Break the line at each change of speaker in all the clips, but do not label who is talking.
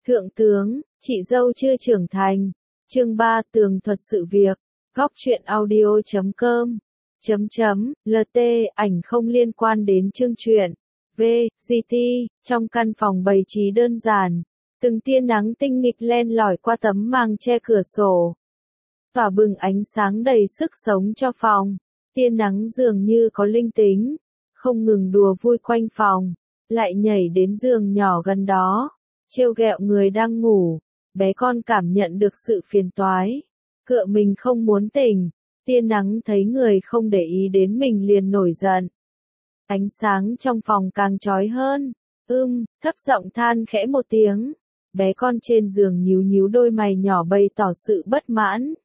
Thượng tướng, chị dâu chưa trưởng thành. Chương 3 tường thuật sự việc. Góc truyện audio.com. LT ảnh không liên quan đến chương truyện. GT, trong căn phòng bày trí đơn giản. Từng tia nắng tinh nghịch len lỏi qua tấm màn che cửa sổ. Tỏa bừng ánh sáng đầy sức sống cho phòng. Tia nắng dường như có linh tính. Không ngừng đùa vui quanh phòng. Lại nhảy đến giường nhỏ gần đó. Trêu ghẹo người đang ngủ. Bé con cảm nhận được sự phiền toái. Cựa mình không muốn tỉnh. Tia nắng thấy người không để ý đến mình liền nổi giận. Ánh sáng trong phòng càng chói hơn. Thấp giọng than khẽ một tiếng. Bé con trên giường nhíu nhíu đôi mày nhỏ bày tỏ sự bất mãn.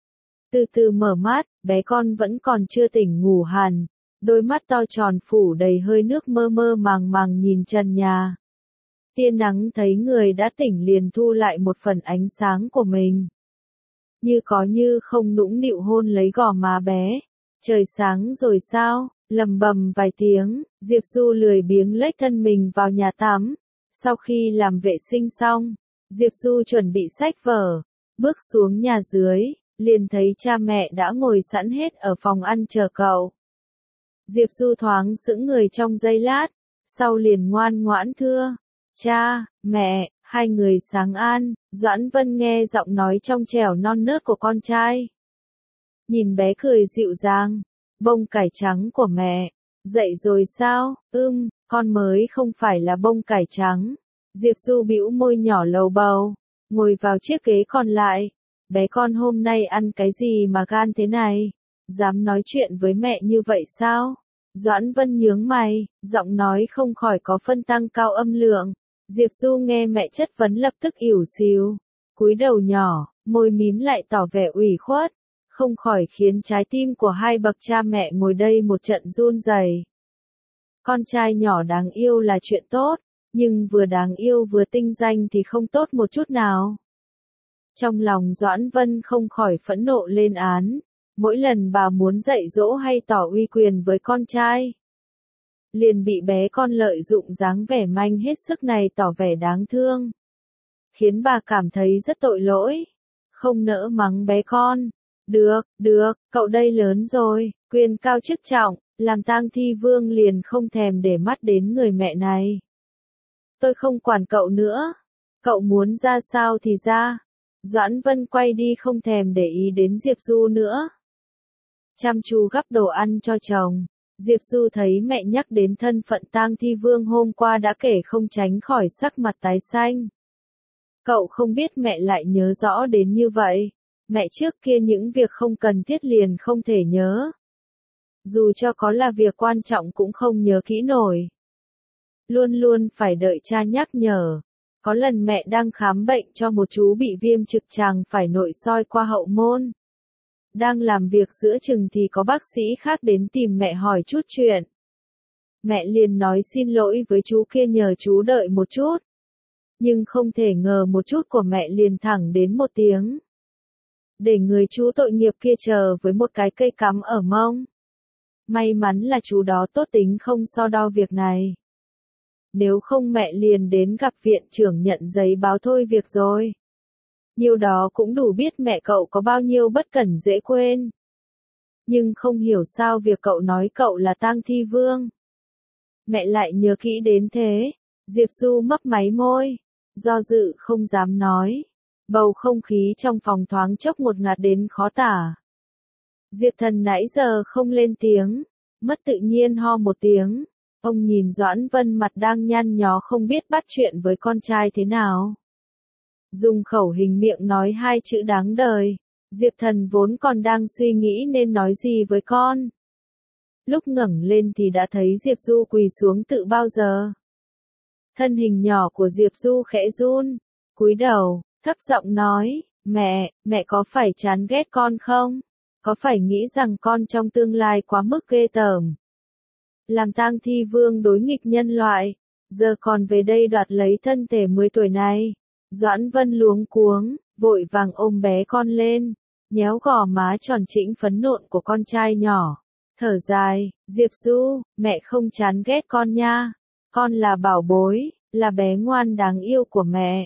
Từ từ mở mắt, bé con vẫn còn chưa tỉnh ngủ hẳn. Đôi mắt to tròn phủ đầy hơi nước mơ mơ màng màng nhìn trần nhà. Tia nắng thấy người đã tỉnh liền thu lại một phần ánh sáng của mình. Như có như không nũng nịu hôn lấy gò má bé. Trời sáng rồi sao? Lầm bầm vài tiếng, Diệp Du lười biếng lếch thân mình vào nhà tắm. Sau khi làm vệ sinh xong, Diệp Du chuẩn bị xách vở, bước xuống nhà dưới, liền thấy cha mẹ đã ngồi sẵn hết ở phòng ăn chờ cậu. Diệp Du thoáng sững người trong giây lát, sau liền ngoan ngoãn thưa, cha, mẹ, hai người sáng an. Doãn Vân nghe giọng nói trong trẻo non nớt của con trai. Nhìn bé cười dịu dàng, bông cải trắng của mẹ, dậy rồi sao? Con mới không phải là bông cải trắng. Diệp Du bĩu môi nhỏ lầu bầu, ngồi vào chiếc ghế còn lại. Bé con hôm nay ăn cái gì mà gan thế này? Dám nói chuyện với mẹ như vậy sao? Doãn Vân nhướng mày, giọng nói không khỏi có phân tăng cao âm lượng. Diệp Du nghe mẹ chất vấn lập tức ỉu xìu, cúi đầu nhỏ, môi mím lại tỏ vẻ ủy khuất, không khỏi khiến trái tim của hai bậc cha mẹ ngồi đây một trận run rẩy. Con trai nhỏ đáng yêu là chuyện tốt, nhưng vừa đáng yêu vừa tinh danh thì không tốt một chút nào. Trong lòng Doãn Vân không khỏi phẫn nộ lên án, mỗi lần bà muốn dạy dỗ hay tỏ uy quyền với con trai, liền bị bé con lợi dụng dáng vẻ manh hết sức này tỏ vẻ đáng thương, khiến bà cảm thấy rất tội lỗi, không nỡ mắng bé con. Được, cậu đây lớn rồi, quyền cao chức trọng, làm tang thi vương liền không thèm để mắt đến người mẹ này. Tôi không quản cậu nữa, cậu muốn ra sao thì ra. Doãn Vân quay đi không thèm để ý đến Diệp Du nữa. Chăm chú gắp đồ ăn cho chồng. Diệp Du thấy mẹ nhắc đến thân phận tang thi vương hôm qua đã kể không tránh khỏi sắc mặt tái xanh. Cậu không biết mẹ lại nhớ rõ đến như vậy. Mẹ trước kia những việc không cần thiết liền không thể nhớ. Dù cho có là việc quan trọng cũng không nhớ kỹ nổi. Luôn luôn phải đợi cha nhắc nhở. Có lần mẹ đang khám bệnh cho một chú bị viêm trực tràng phải nội soi qua hậu môn. Đang làm việc giữa chừng thì có bác sĩ khác đến tìm mẹ hỏi chút chuyện. Mẹ liền nói xin lỗi với chú kia nhờ chú đợi một chút. Nhưng không thể ngờ một chút của mẹ liền thẳng đến một tiếng. Để người chú tội nghiệp kia chờ với một cái cây cắm ở mông. May mắn là chú đó tốt tính không so đo việc này. Nếu không mẹ liền đến gặp viện trưởng nhận giấy báo thôi việc rồi. Nhiêu đó cũng đủ biết mẹ cậu có bao nhiêu bất cẩn dễ quên. Nhưng không hiểu sao việc cậu nói cậu là tang thi vương. Mẹ lại nhớ kỹ đến thế. Diệp Du mấp máy môi. Do dự không dám nói. Bầu không khí trong phòng thoáng chốc ngột ngạt đến khó tả. Diệp Thần nãy giờ không lên tiếng. Mất tự nhiên ho một tiếng. Ông nhìn Doãn Vân mặt đang nhăn nhó không biết bắt chuyện với con trai thế nào. Dùng khẩu hình miệng nói hai chữ đáng đời. Diệp Thần vốn còn đang suy nghĩ nên nói gì với con. Lúc ngẩng lên thì đã thấy Diệp Du quỳ xuống tự bao giờ. Thân hình nhỏ của Diệp Du khẽ run, cúi đầu, thấp giọng nói, mẹ có phải chán ghét con không? Có phải nghĩ rằng con trong tương lai quá mức ghê tởm? Làm tang thi vương đối nghịch nhân loại, giờ còn về đây đoạt lấy thân thể 10 tuổi này. Doãn Vân luống cuống, vội vàng ôm bé con lên, nhéo gò má tròn trĩnh phấn nộn của con trai nhỏ. Thở dài, Diệp Du, mẹ không chán ghét con nha. Con là bảo bối, là bé ngoan đáng yêu của mẹ.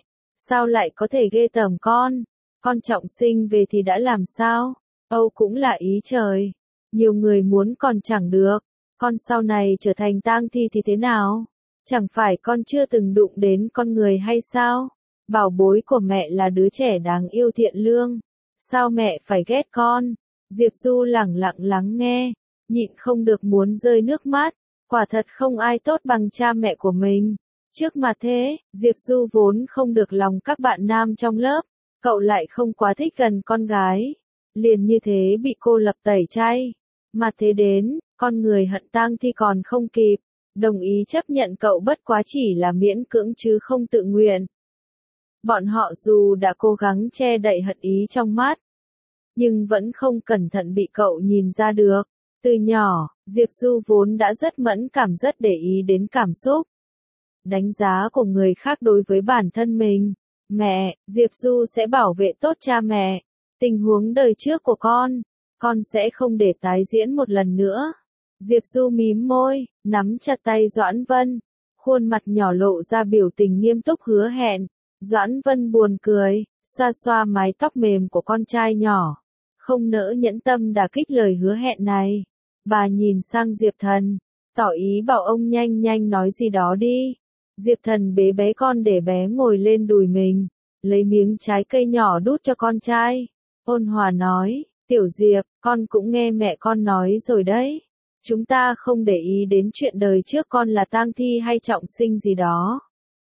Sao lại có thể ghê tởm con trọng sinh về thì đã làm sao? Âu cũng là ý trời. Nhiều người muốn còn chẳng được, con sau này trở thành tang thi thì thế nào? Chẳng phải con chưa từng đụng đến con người hay sao? Bảo bối của mẹ là đứa trẻ đáng yêu thiện lương. Sao mẹ phải ghét con? Diệp Du lẳng lặng lắng nghe, nhịn không được muốn rơi nước mắt. Quả thật không ai tốt bằng cha mẹ của mình. Trước mà thế, Diệp Du vốn không được lòng các bạn nam trong lớp, cậu lại không quá thích gần con gái. Liền như thế bị cô lập tẩy chay. Mà thế đến, con người hận tang thi còn không kịp, đồng ý chấp nhận cậu bất quá chỉ là miễn cưỡng chứ không tự nguyện. Bọn họ dù đã cố gắng che đậy hận ý trong mắt, nhưng vẫn không cẩn thận bị cậu nhìn ra được. Từ nhỏ, Diệp Du vốn đã rất mẫn cảm, rất để ý đến cảm xúc, đánh giá của người khác đối với bản thân mình. Mẹ, Diệp Du sẽ bảo vệ tốt cha mẹ. Tình huống đời trước của con sẽ không để tái diễn một lần nữa. Diệp Du mím môi, nắm chặt tay Doãn Vân, khuôn mặt nhỏ lộ ra biểu tình nghiêm túc hứa hẹn. Doãn Vân buồn cười, xoa xoa mái tóc mềm của con trai nhỏ, không nỡ nhẫn tâm đả kích lời hứa hẹn này. Bà nhìn sang Diệp Thần, tỏ ý bảo ông nhanh nhanh nói gì đó đi. Diệp Thần bế bé con để bé ngồi lên đùi mình, lấy miếng trái cây nhỏ đút cho con trai. Ôn hòa nói, Tiểu Diệp, con cũng nghe mẹ con nói rồi đấy. Chúng ta không để ý đến chuyện đời trước con là tang thi hay trọng sinh gì đó.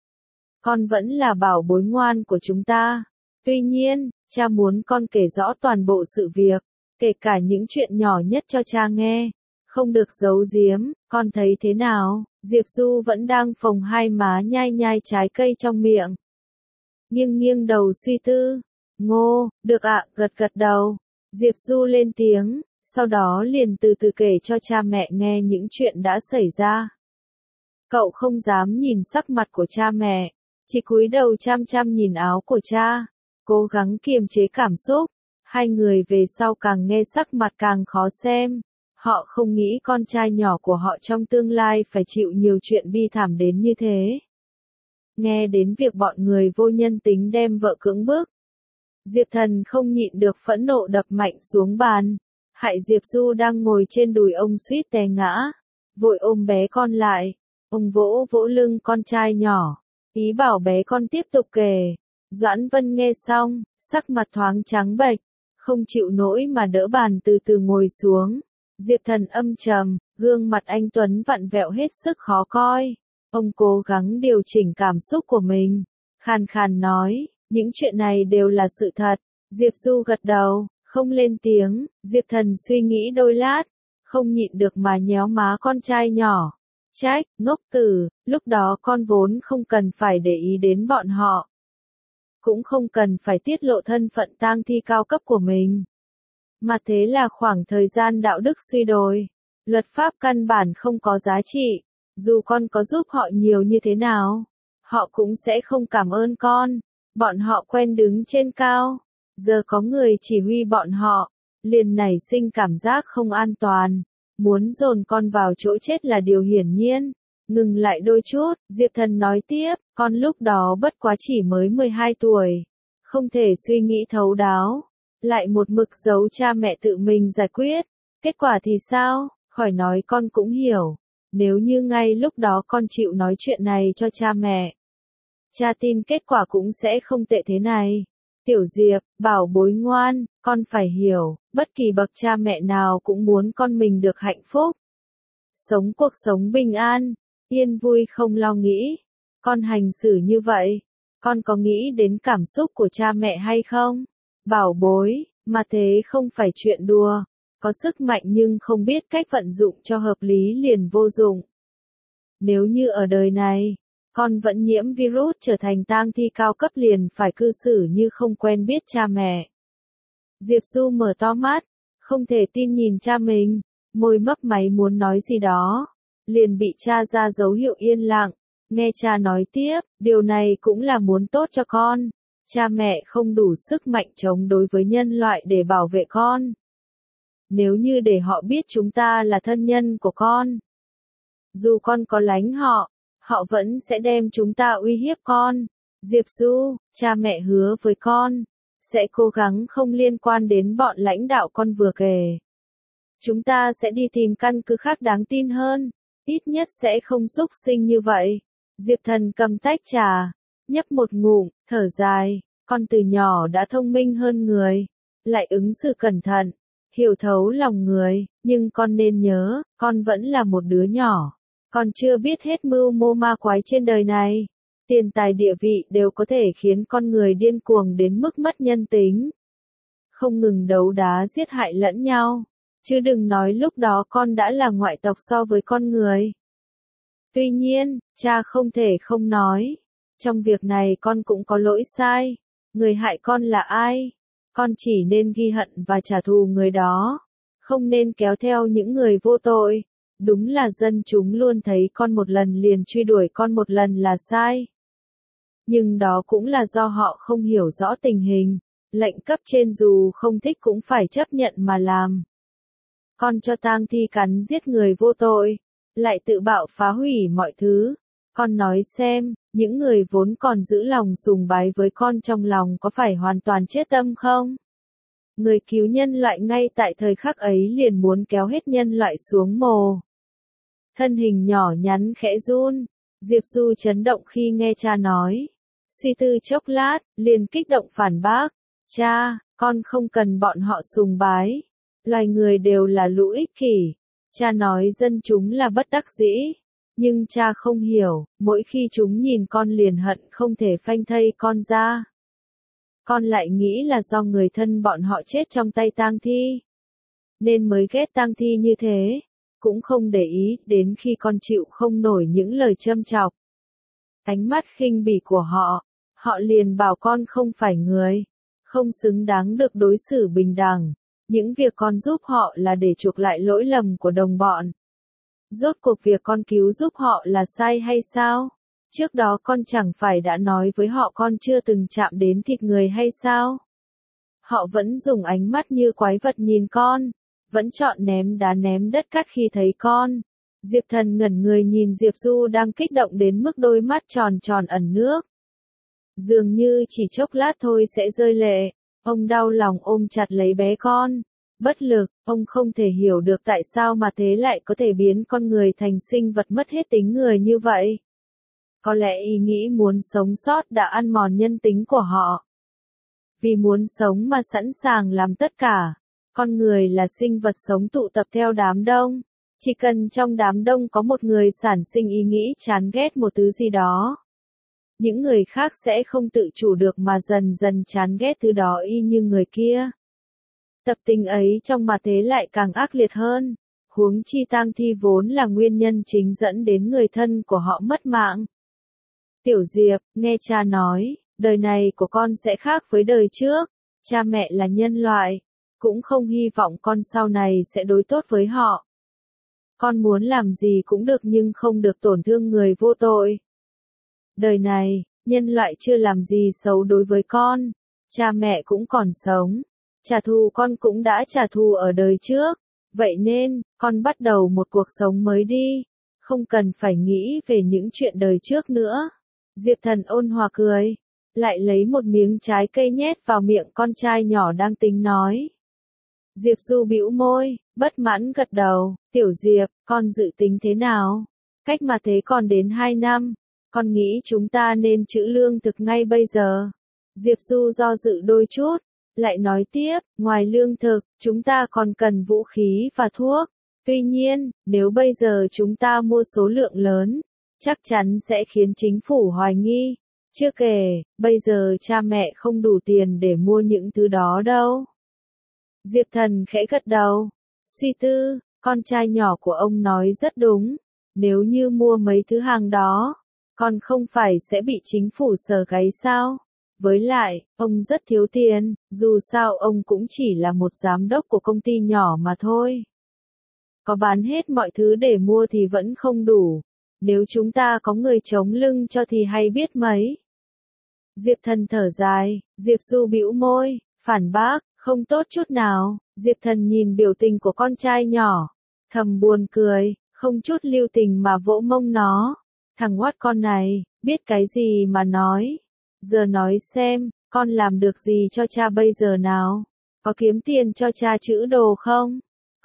Con vẫn là bảo bối ngoan của chúng ta. Tuy nhiên, cha muốn con kể rõ toàn bộ sự việc, kể cả những chuyện nhỏ nhất cho cha nghe. Không được giấu giếm, con thấy thế nào? Diệp Du vẫn đang phồng hai má nhai nhai trái cây trong miệng. Nghiêng nghiêng đầu suy tư. Ngô, được ạ, gật gật đầu. Diệp Du lên tiếng, sau đó liền từ từ kể cho cha mẹ nghe những chuyện đã xảy ra. Cậu không dám nhìn sắc mặt của cha mẹ, chỉ cúi đầu chăm chăm nhìn áo của cha, cố gắng kiềm chế cảm xúc. Hai người về sau càng nghe sắc mặt càng khó xem. Họ không nghĩ con trai nhỏ của họ trong tương lai phải chịu nhiều chuyện bi thảm đến như thế. Nghe đến việc bọn người vô nhân tính đem vợ cưỡng bức, Diệp Thần không nhịn được phẫn nộ đập mạnh xuống bàn. Hại Diệp Du đang ngồi trên đùi ông suýt té ngã, vội ôm bé con lại. Ông vỗ vỗ lưng con trai nhỏ, ý bảo bé con tiếp tục kể. Doãn Vân nghe xong, sắc mặt thoáng trắng bệch, không chịu nổi mà đỡ bàn từ từ ngồi xuống. Diệp Thần âm trầm, gương mặt anh tuấn vặn vẹo hết sức khó coi. Ông cố gắng điều chỉnh cảm xúc của mình, khàn khàn nói, những chuyện này đều là sự thật. Diệp Du gật đầu, không lên tiếng. Diệp Thần suy nghĩ đôi lát, không nhịn được mà nhéo má con trai nhỏ. Trách, ngốc tử, lúc đó con vốn không cần phải để ý đến bọn họ. Cũng không cần phải tiết lộ thân phận tang thi cao cấp của mình. Mà thế là khoảng thời gian đạo đức suy đồi. Luật pháp căn bản không có giá trị. Dù con có giúp họ nhiều như thế nào, họ cũng sẽ không cảm ơn con. Bọn họ quen đứng trên cao. Giờ có người chỉ huy bọn họ, liền nảy sinh cảm giác không an toàn. Muốn dồn con vào chỗ chết là điều hiển nhiên. Ngừng lại đôi chút, Diệp Thần nói tiếp, con lúc đó bất quá chỉ mới 12 tuổi. Không thể suy nghĩ thấu đáo. Lại một mực giấu cha mẹ tự mình giải quyết. Kết quả thì sao? Khỏi nói con cũng hiểu. Nếu như ngay lúc đó con chịu nói chuyện này cho cha mẹ, cha tin kết quả cũng sẽ không tệ thế này. Tiểu Diệp, bảo bối ngoan, con phải hiểu, bất kỳ bậc cha mẹ nào cũng muốn con mình được hạnh phúc. Sống cuộc sống bình an, yên vui không lo nghĩ. Con hành xử như vậy, con có nghĩ đến cảm xúc của cha mẹ hay không? Bảo bối, mà thế không phải chuyện đùa. Có sức mạnh nhưng không biết cách vận dụng cho hợp lý liền vô dụng. Nếu như ở đời này, con vẫn nhiễm virus trở thành tang thi cao cấp liền phải cư xử như không quen biết cha mẹ. Diệp Du mở to mắt, không thể tin nhìn cha mình, môi mấp máy muốn nói gì đó, liền bị cha ra dấu hiệu yên lặng. Nghe cha nói tiếp, điều này cũng là muốn tốt cho con. Cha mẹ không đủ sức mạnh chống đối với nhân loại để bảo vệ con. Nếu như để họ biết chúng ta là thân nhân của con, dù con có lánh họ, họ vẫn sẽ đem chúng ta uy hiếp con. Diệp Du, cha mẹ hứa với con, sẽ cố gắng không liên quan đến bọn lãnh đạo con vừa kể. Chúng ta sẽ đi tìm căn cứ khác đáng tin hơn, ít nhất sẽ không xúc sinh như vậy. Diệp Thần cầm tách trà, nhấp một ngụm, thở dài, con từ nhỏ đã thông minh hơn người, lại ứng xử cẩn thận, hiểu thấu lòng người, nhưng con nên nhớ, con vẫn là một đứa nhỏ, con chưa biết hết mưu mô ma quái trên đời này. Tiền tài địa vị đều có thể khiến con người điên cuồng đến mức mất nhân tính. Không ngừng đấu đá giết hại lẫn nhau. Chứ đừng nói lúc đó con đã là ngoại tộc so với con người. Tuy nhiên, cha không thể không nói. Trong việc này con cũng có lỗi sai. Người hại con là ai? Con chỉ nên ghi hận và trả thù người đó. Không nên kéo theo những người vô tội. Đúng là dân chúng luôn thấy con một lần liền truy đuổi con một lần là sai. Nhưng đó cũng là do họ không hiểu rõ tình hình. Lệnh cấp trên dù không thích cũng phải chấp nhận mà làm. Con cho tang thi cắn giết người vô tội, lại tự bạo phá hủy mọi thứ. Con nói xem, những người vốn còn giữ lòng sùng bái với con trong lòng có phải hoàn toàn chết tâm không? Người cứu nhân loại ngay tại thời khắc ấy liền muốn kéo hết nhân loại xuống mồ. Thân hình nhỏ nhắn khẽ run, Diệp Du chấn động khi nghe cha nói. Suy tư chốc lát, liền kích động phản bác. Cha, con không cần bọn họ sùng bái. Loài người đều là lũ ích kỷ. Cha nói dân chúng là bất đắc dĩ. Nhưng cha không hiểu, mỗi khi chúng nhìn con liền hận không thể phanh thây con ra. Con lại nghĩ là do người thân bọn họ chết trong tay tang thi. Nên mới ghét tang thi như thế. Cũng không để ý đến khi con chịu không nổi những lời châm chọc. Ánh mắt khinh bỉ của họ. Họ liền bảo con không phải người. Không xứng đáng được đối xử bình đẳng. Những việc con giúp họ là để chuộc lại lỗi lầm của đồng bọn. Rốt cuộc việc con cứu giúp họ là sai hay sao? Trước đó con chẳng phải đã nói với họ con chưa từng chạm đến thịt người hay sao? Họ vẫn dùng ánh mắt như quái vật nhìn con, vẫn chọn ném đá ném đất cát khi thấy con. Diệp Thần ngẩn người nhìn Diệp Du đang kích động đến mức đôi mắt tròn tròn ẩn nước. Dường như chỉ chốc lát thôi sẽ rơi lệ. Ông đau lòng ôm chặt lấy bé con. Bất lực, ông không thể hiểu được tại sao mà thế lại có thể biến con người thành sinh vật mất hết tính người như vậy. Có lẽ ý nghĩ muốn sống sót đã ăn mòn nhân tính của họ. Vì muốn sống mà sẵn sàng làm tất cả. Con người là sinh vật sống tụ tập theo đám đông. Chỉ cần trong đám đông có một người sản sinh ý nghĩ chán ghét một thứ gì đó. Những người khác sẽ không tự chủ được mà dần dần chán ghét thứ đó y như người kia. Tập tính ấy trong mà thế lại càng ác liệt hơn. Huống chi tang thi vốn là nguyên nhân chính dẫn đến người thân của họ mất mạng. Tiểu Diệp, nghe cha nói, đời này của con sẽ khác với đời trước. Cha mẹ là nhân loại, cũng không hy vọng con sau này sẽ đối tốt với họ. Con muốn làm gì cũng được nhưng không được tổn thương người vô tội. Đời này, nhân loại chưa làm gì xấu đối với con. Cha mẹ cũng còn sống. Trả thù con cũng đã trả thù ở đời trước. Vậy nên, con bắt đầu một cuộc sống mới đi. Không cần phải nghĩ về những chuyện đời trước nữa. Diệp Thần ôn hòa cười. Lại lấy một miếng trái cây nhét vào miệng con trai nhỏ đang tính nói. Diệp Du bĩu môi, bất mãn gật đầu. Tiểu Diệp, con dự tính thế nào? Cách mà thế còn đến 2 năm. Con nghĩ chúng ta nên trữ lương thực ngay bây giờ. Diệp Du do dự đôi chút. Lại nói tiếp, ngoài lương thực, chúng ta còn cần vũ khí và thuốc. Tuy nhiên, nếu bây giờ chúng ta mua số lượng lớn, chắc chắn sẽ khiến chính phủ hoài nghi. Chưa kể, bây giờ cha mẹ không đủ tiền để mua những thứ đó đâu. Diệp Thần khẽ gật đầu. Suy tư, con trai nhỏ của ông nói rất đúng. Nếu như mua mấy thứ hàng đó, con không phải sẽ bị chính phủ sờ gáy sao? Với lại, ông rất thiếu tiền, dù sao ông cũng chỉ là một giám đốc của công ty nhỏ mà thôi. Có bán hết mọi thứ để mua thì vẫn không đủ. Nếu chúng ta có người chống lưng cho thì hay biết mấy. Diệp Thần thở dài, Diệp Du bĩu môi, phản bác, không tốt chút nào. Diệp Thần nhìn biểu tình của con trai nhỏ, thầm buồn cười, không chút lưu tình mà vỗ mông nó. Thằng oát con này, biết cái gì mà nói. Giờ nói xem, con làm được gì cho cha bây giờ nào? Có kiếm tiền cho cha chữ đồ không?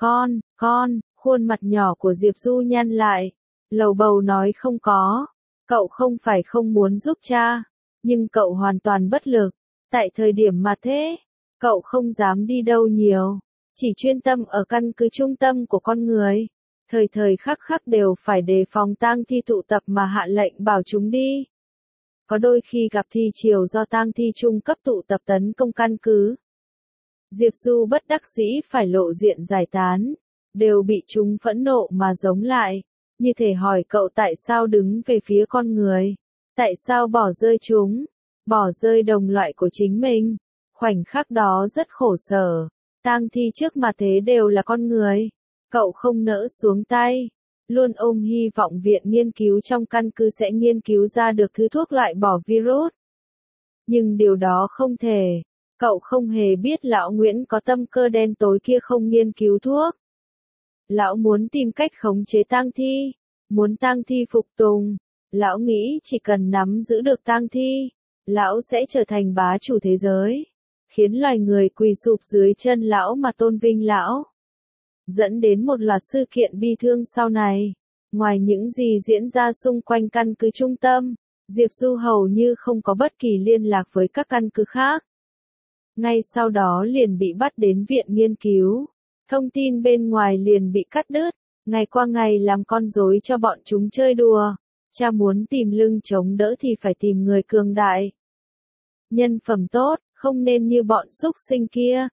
Con, khuôn mặt nhỏ của Diệp Du nhăn lại, lầu bầu nói không có. Cậu không phải không muốn giúp cha, nhưng cậu hoàn toàn bất lực. Tại thời điểm mà thế, cậu không dám đi đâu nhiều, chỉ chuyên tâm ở căn cứ trung tâm của con người. Thời thời khắc khắc đều phải đề phòng tang thi tụ tập mà hạ lệnh bảo chúng đi. Có đôi khi gặp thi triều do tang thi trung cấp tụ tập tấn công căn cứ. Diệp Du bất đắc dĩ phải lộ diện giải tán, đều bị chúng phẫn nộ mà giống lại, như thể hỏi cậu tại sao đứng về phía con người, tại sao bỏ rơi chúng, bỏ rơi đồng loại của chính mình. Khoảnh khắc đó rất khổ sở, tang thi trước mà thế đều là con người, cậu không nỡ xuống tay, luôn ôm hy vọng viện nghiên cứu trong căn cứ sẽ nghiên cứu ra được thứ thuốc loại bỏ virus. Nhưng điều đó không thể. Cậu không hề biết lão Nguyễn có tâm cơ đen tối kia không nghiên cứu thuốc. Lão muốn tìm cách khống chế tang thi, muốn tang thi phục tùng. Lão nghĩ chỉ cần nắm giữ được tang thi, lão sẽ trở thành bá chủ thế giới, khiến loài người quỳ sụp dưới chân lão mà tôn vinh lão. Dẫn đến một loạt sự kiện bi thương sau này. Ngoài những gì diễn ra xung quanh căn cứ trung tâm, Diệp Du hầu như không có bất kỳ liên lạc với các căn cứ khác. Ngay sau đó liền bị bắt đến viện nghiên cứu. Thông tin bên ngoài liền bị cắt đứt. Ngày qua ngày làm con rối cho bọn chúng chơi đùa. Cha muốn tìm lưng chống đỡ thì phải tìm người cường đại. Nhân phẩm tốt, không nên như bọn súc sinh kia.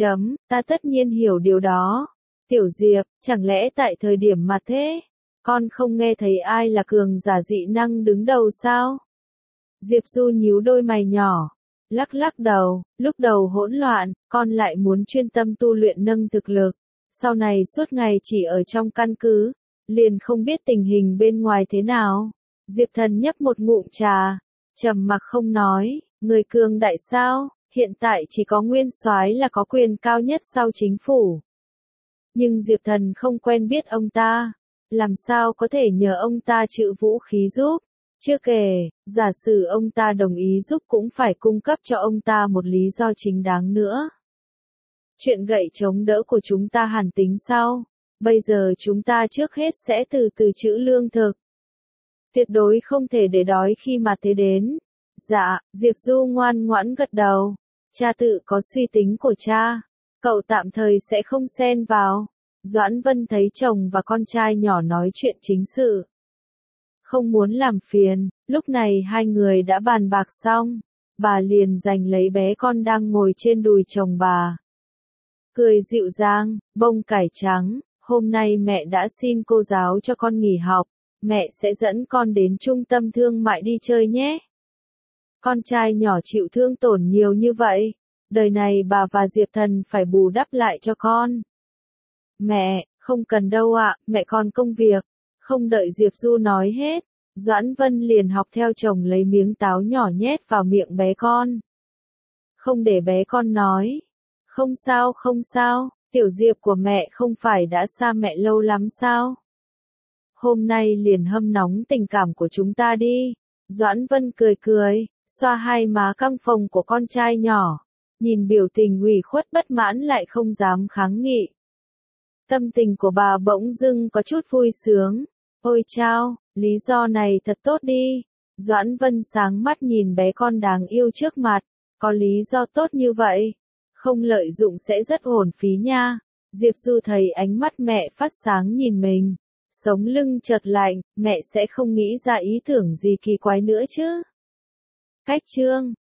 Ta tất nhiên hiểu điều đó. Tiểu Diệp, chẳng lẽ tại thời điểm mà thế, con không nghe thấy ai là cường giả dị năng đứng đầu sao? Diệp Du nhíu đôi mày nhỏ. Lắc lắc đầu, lúc đầu hỗn loạn, con lại muốn chuyên tâm tu luyện nâng thực lực. Sau này suốt ngày chỉ ở trong căn cứ, liền không biết tình hình bên ngoài thế nào. Diệp Thần nhấp một ngụm trà, trầm mặc không nói, người cường đại sao, hiện tại chỉ có Nguyên Soái là có quyền cao nhất sau chính phủ. Nhưng Diệp Thần không quen biết ông ta, làm sao có thể nhờ ông ta trữ vũ khí giúp. Chưa kể, giả sử ông ta đồng ý giúp cũng phải cung cấp cho ông ta một lý do chính đáng nữa. Chuyện gậy chống đỡ của chúng ta hẳn tính sau. Bây giờ chúng ta trước hết sẽ từ từ trữ lương thực. Tuyệt đối không thể để đói khi mà thế đến. Dạ, Diệp Du ngoan ngoãn gật đầu. Cha tự có suy tính của cha. Cậu tạm thời sẽ không xen vào. Doãn Vân thấy chồng và con trai nhỏ nói chuyện chính sự. Không muốn làm phiền, lúc này hai người đã bàn bạc xong, bà liền giành lấy bé con đang ngồi trên đùi chồng bà. Cười dịu dàng, bông cải trắng, hôm nay mẹ đã xin cô giáo cho con nghỉ học, mẹ sẽ dẫn con đến trung tâm thương mại đi chơi nhé. Con trai nhỏ chịu thương tổn nhiều như vậy, đời này bà và Diệp Thần phải bù đắp lại cho con. Mẹ, không cần đâu ạ, mẹ còn công việc. Không đợi Diệp Du nói hết, Doãn Vân liền học theo chồng lấy miếng táo nhỏ nhét vào miệng bé con. Không để bé con nói. Không sao, tiểu Diệp của mẹ không phải đã xa mẹ lâu lắm sao? Hôm nay liền hâm nóng tình cảm của chúng ta đi. Doãn Vân cười, xoa hai má căng phồng của con trai nhỏ, nhìn biểu tình ủy khuất bất mãn lại không dám kháng nghị. Tâm tình của bà bỗng dưng có chút vui sướng. Ôi chao, lý do này thật tốt đi. Doãn Vân sáng mắt nhìn bé con đáng yêu trước mặt. Có lý do tốt như vậy, không lợi dụng sẽ rất uổng phí nha. Diệp Du thấy ánh mắt mẹ phát sáng nhìn mình, sống lưng chợt lạnh, mẹ sẽ không nghĩ ra ý tưởng gì kỳ quái nữa chứ. Cách chương